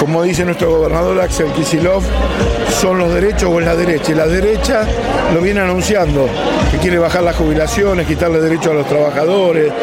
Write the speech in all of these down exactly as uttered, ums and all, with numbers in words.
como dice nuestro gobernador Axel Kicillof, son los derechos o es la derecha. Y la derecha lo viene anunciando, que quiere bajar las jubilaciones, quitarle derechos a los trabajadores,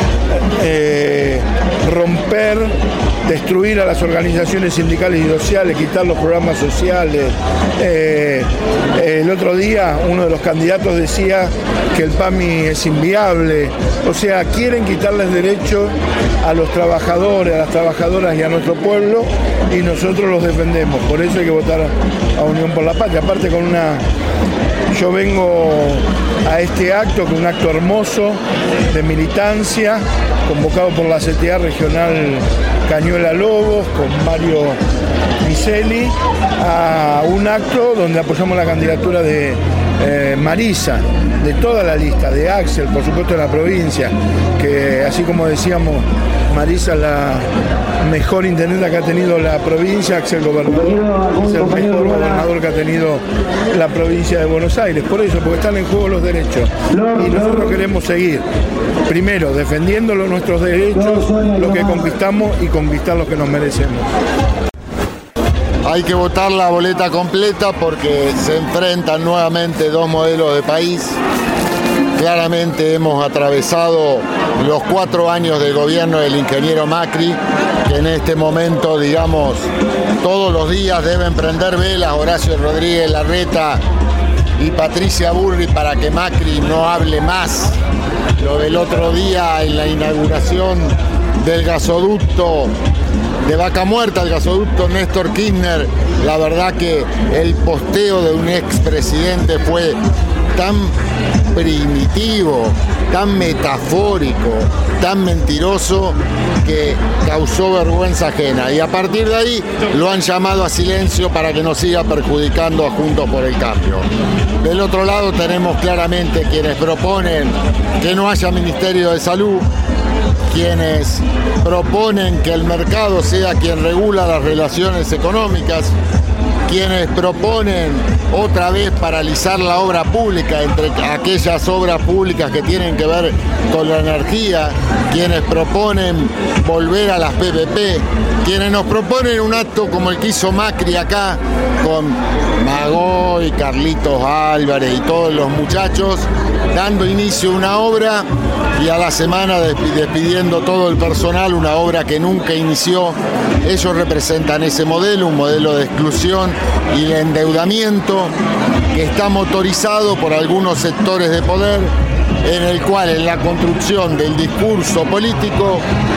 eh, romper, destruir a las organizaciones sindicales y sociales, quitar los programas sociales. Eh, el otro día uno de los candidatos decía que el P A M I es inviable. O sea, quieren quitarles derechos a los trabajadores, a las trabajadoras y a nuestro pueblo, y nosotros los defendemos. Por eso hay que votar a Unión por la Patria. Aparte con una... Yo vengo a este acto, que es un acto hermoso de militancia, convocado por la C T A Regional Cañuela Lobos, con Mario Miseli, a un acto donde apoyamos la candidatura de eh, Marisa, de toda la lista, de Axel, por supuesto de la provincia, que así como decíamos, Marisa es la mejor intendenta que ha tenido la provincia, Axel gobernador, es el mejor gobernador que ha tenido la provincia de Buenos Aires. Por eso, porque están en juego los derechos. Y nosotros queremos seguir, primero, defendiendo nuestros derechos, lo que conquistamos, y conquistar los que nos merecemos. Hay que votar la boleta completa porque se enfrentan nuevamente dos modelos de país. Claramente hemos atravesado los cuatro años del gobierno del ingeniero Macri, que en este momento, digamos, todos los días deben prender velas Horacio Rodríguez Larreta y Patricia Burri para que Macri no hable más. Lo del otro día en la inauguración del gasoducto de Vaca Muerta, el gasoducto Néstor Kirchner, la verdad que el posteo de un expresidente fue tan primitivo, tan metafórico, tan mentiroso, que causó vergüenza ajena. Y a partir de ahí lo han llamado a silencio para que no siga perjudicando a Juntos por el Cambio. Del otro lado tenemos claramente quienes proponen que no haya Ministerio de Salud, quienes proponen que el mercado sea quien regula las relaciones económicas, quienes proponen otra vez paralizar la obra pública, entre aquellas obras públicas que tienen que ver con la energía, quienes proponen volver a las P P P, quienes nos proponen un acto como el que hizo Macri acá con Magoy, Carlitos Álvarez y todos los muchachos, dando inicio a una obra y a la semana despidiendo todo el personal, una obra que nunca inició. Ellos representan ese modelo, un modelo de exclusión y de endeudamiento que está motorizado por algunos sectores de poder, en el cual en la construcción del discurso político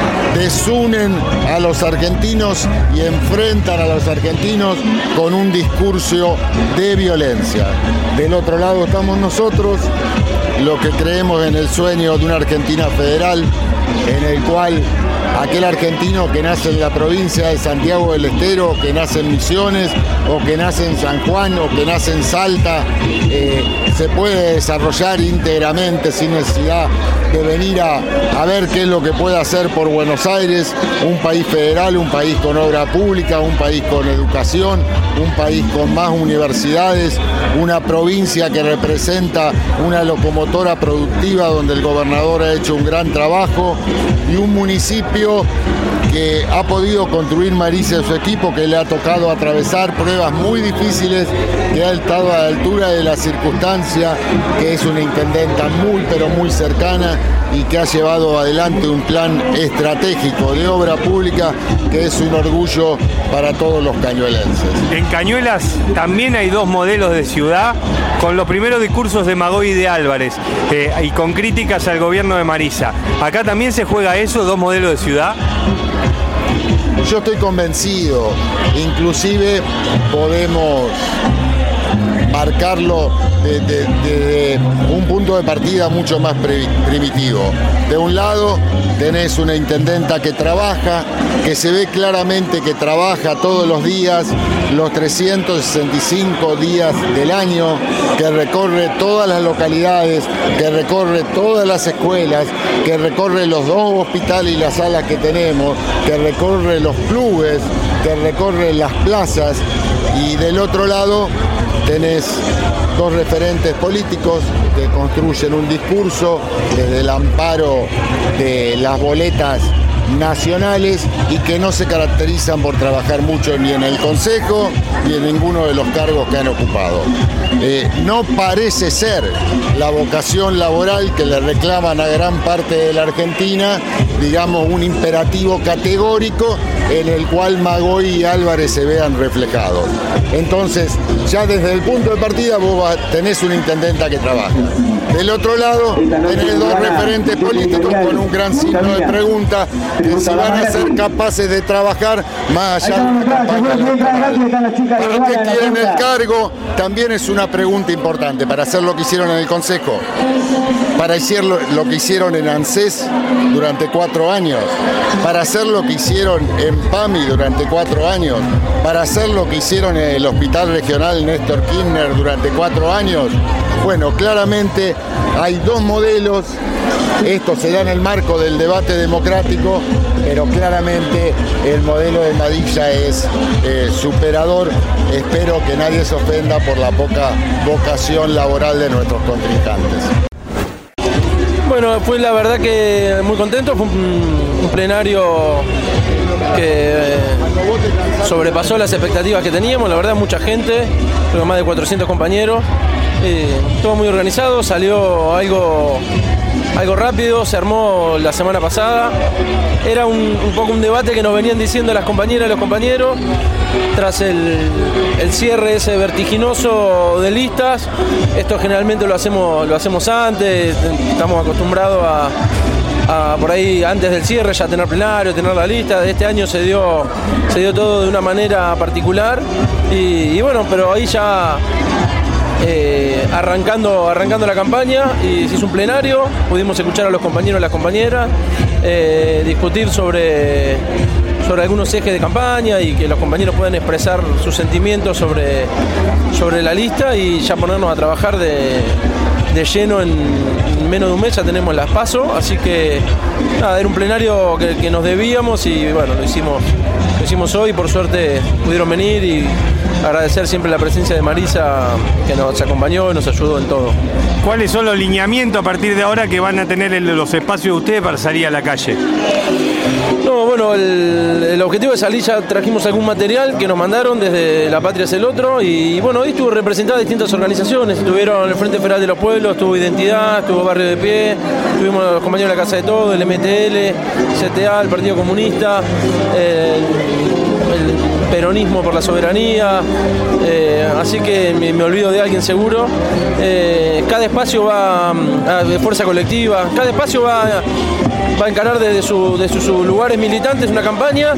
desunen a los argentinos y enfrentan a los argentinos con un discurso de violencia. Del otro lado estamos nosotros, lo que creemos en el sueño de una Argentina federal, en el cual aquel argentino que nace en la provincia de Santiago del Estero, que nace en Misiones, o que nace en San Juan, o que nace en Salta, eh, se puede desarrollar íntegramente sin necesidad de venir a, a ver qué es lo que puede hacer por Buenos Aires, un país federal, un país con obra pública, un país con educación, un país con más universidades, una provincia que representa una locomotora productiva donde el gobernador ha hecho un gran trabajo, y un municipio que ha podido construir Marisa y su equipo, que le ha tocado atravesar pruebas muy difíciles, que ha estado a la altura de la circunstancia, que es una intendenta muy pero muy cercana y que ha llevado adelante un plan estratégico de obra pública que es un orgullo para todos los cañuelenses. En Cañuelas también hay dos modelos de ciudad, con los primeros discursos de Magoy y de Álvarez, eh, y con críticas al gobierno de Marisa. ¿Acá también se juega eso, dos modelos de ciudad? Yo estoy convencido, inclusive podemos marcarlo desde de, de un punto de partida mucho más primitivo. De un lado tenés una intendenta que trabaja, que se ve claramente que trabaja todos los días, los trescientos sesenta y cinco días del año, que recorre todas las localidades, que recorre todas las escuelas, que recorre los dos hospitales y las salas que tenemos, que recorre los clubes, que recorre las plazas, y del otro lado tenés dos referentes políticos que construyen un discurso desde el amparo de las boletas nacionales y que no se caracterizan por trabajar mucho ni en el Consejo ni en ninguno de los cargos que han ocupado. Eh, no parece ser la vocación laboral que le reclaman a gran parte de la Argentina, digamos, un imperativo categórico en el cual Magoy y Álvarez se vean reflejados. Entonces, ya desde el punto de partida vos tenés una intendenta que trabaja. Del otro lado, tenés dos referentes políticos con un gran signo de pregunta, que si van a ser capaces de trabajar más allá de la campaña electoral. ¿Para qué quieren el cargo? También es una pregunta importante. ¿Para hacer lo que hicieron en el Consejo? ¿Para hacer lo, lo que hicieron en ANSES durante cuatro años? ¿Para hacer lo que hicieron en PAMI durante cuatro años? ¿Para hacer lo que hicieron en el Hospital Regional Néstor Kirchner durante cuatro años? Bueno, claramente hay dos modelos. Esto se da en el marco del debate democrático, pero claramente el modelo de Madilla es eh, superador. Espero que nadie se ofenda por la poca vocación laboral de nuestros contrincantes. Bueno, fue la verdad que muy contento, fue un, un plenario que sobrepasó las expectativas que teníamos, la verdad mucha gente, creo más de cuatrocientos compañeros, eh, todo muy organizado, salió algo, algo rápido, se armó la semana pasada, era un, un poco un debate que nos venían diciendo las compañeras y los compañeros, tras el, el cierre ese vertiginoso de listas. Esto generalmente lo hacemos, lo hacemos antes, estamos acostumbrados a, a por ahí antes del cierre ya tener plenario, tener la lista. Este año se dio, se dio todo de una manera particular y, y bueno, pero ahí ya eh, arrancando, arrancando la campaña y se hizo un plenario, pudimos escuchar a los compañeros y las compañeras, eh, discutir sobre sobre algunos ejes de campaña y que los compañeros puedan expresar sus sentimientos sobre, sobre la lista y ya ponernos a trabajar de, de lleno. En menos de un mes ya tenemos las PASO, así que nada, era un plenario que, que nos debíamos y bueno, lo hicimos, lo hicimos hoy, por suerte pudieron venir y agradecer siempre la presencia de Marisa, que nos acompañó y nos ayudó en todo. ¿Cuáles son los lineamientos a partir de ahora que van a tener en los espacios de ustedes para salir a la calle? No, bueno, el, el objetivo de salir, ya trajimos algún material que nos mandaron desde La Patria es el Otro y bueno, ahí estuvo representada distintas organizaciones, estuvieron el Frente Federal de los Pueblos, estuvo Identidad, estuvo Barrio de Pie, estuvimos los compañeros de la Casa de Todo, el M T L, C T A, el Partido Comunista, el, el Peronismo por la Soberanía, eh, así que me, me olvido de alguien seguro. Eh, cada espacio va a, de fuerza colectiva, cada espacio va a, va a encarar desde su, de sus su lugares militantes una campaña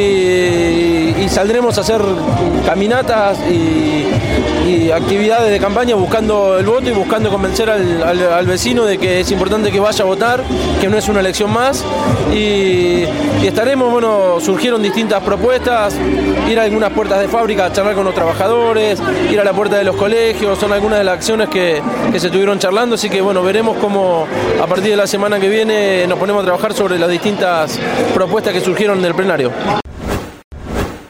y, y saldremos a hacer caminatas y, y actividades de campaña buscando el voto y buscando convencer al, al, al vecino de que es importante que vaya a votar, que no es una elección más y, y estaremos, bueno, surgieron distintas propuestas, ir a algunas puertas de fábrica a charlar con los trabajadores, ir a la puerta de los colegios, son algunas de las acciones que, que se estuvieron charlando, así que bueno, veremos cómo a partir de la semana que viene nos ponemos a trabajar sobre las distintas propuestas que surgieron del plenario.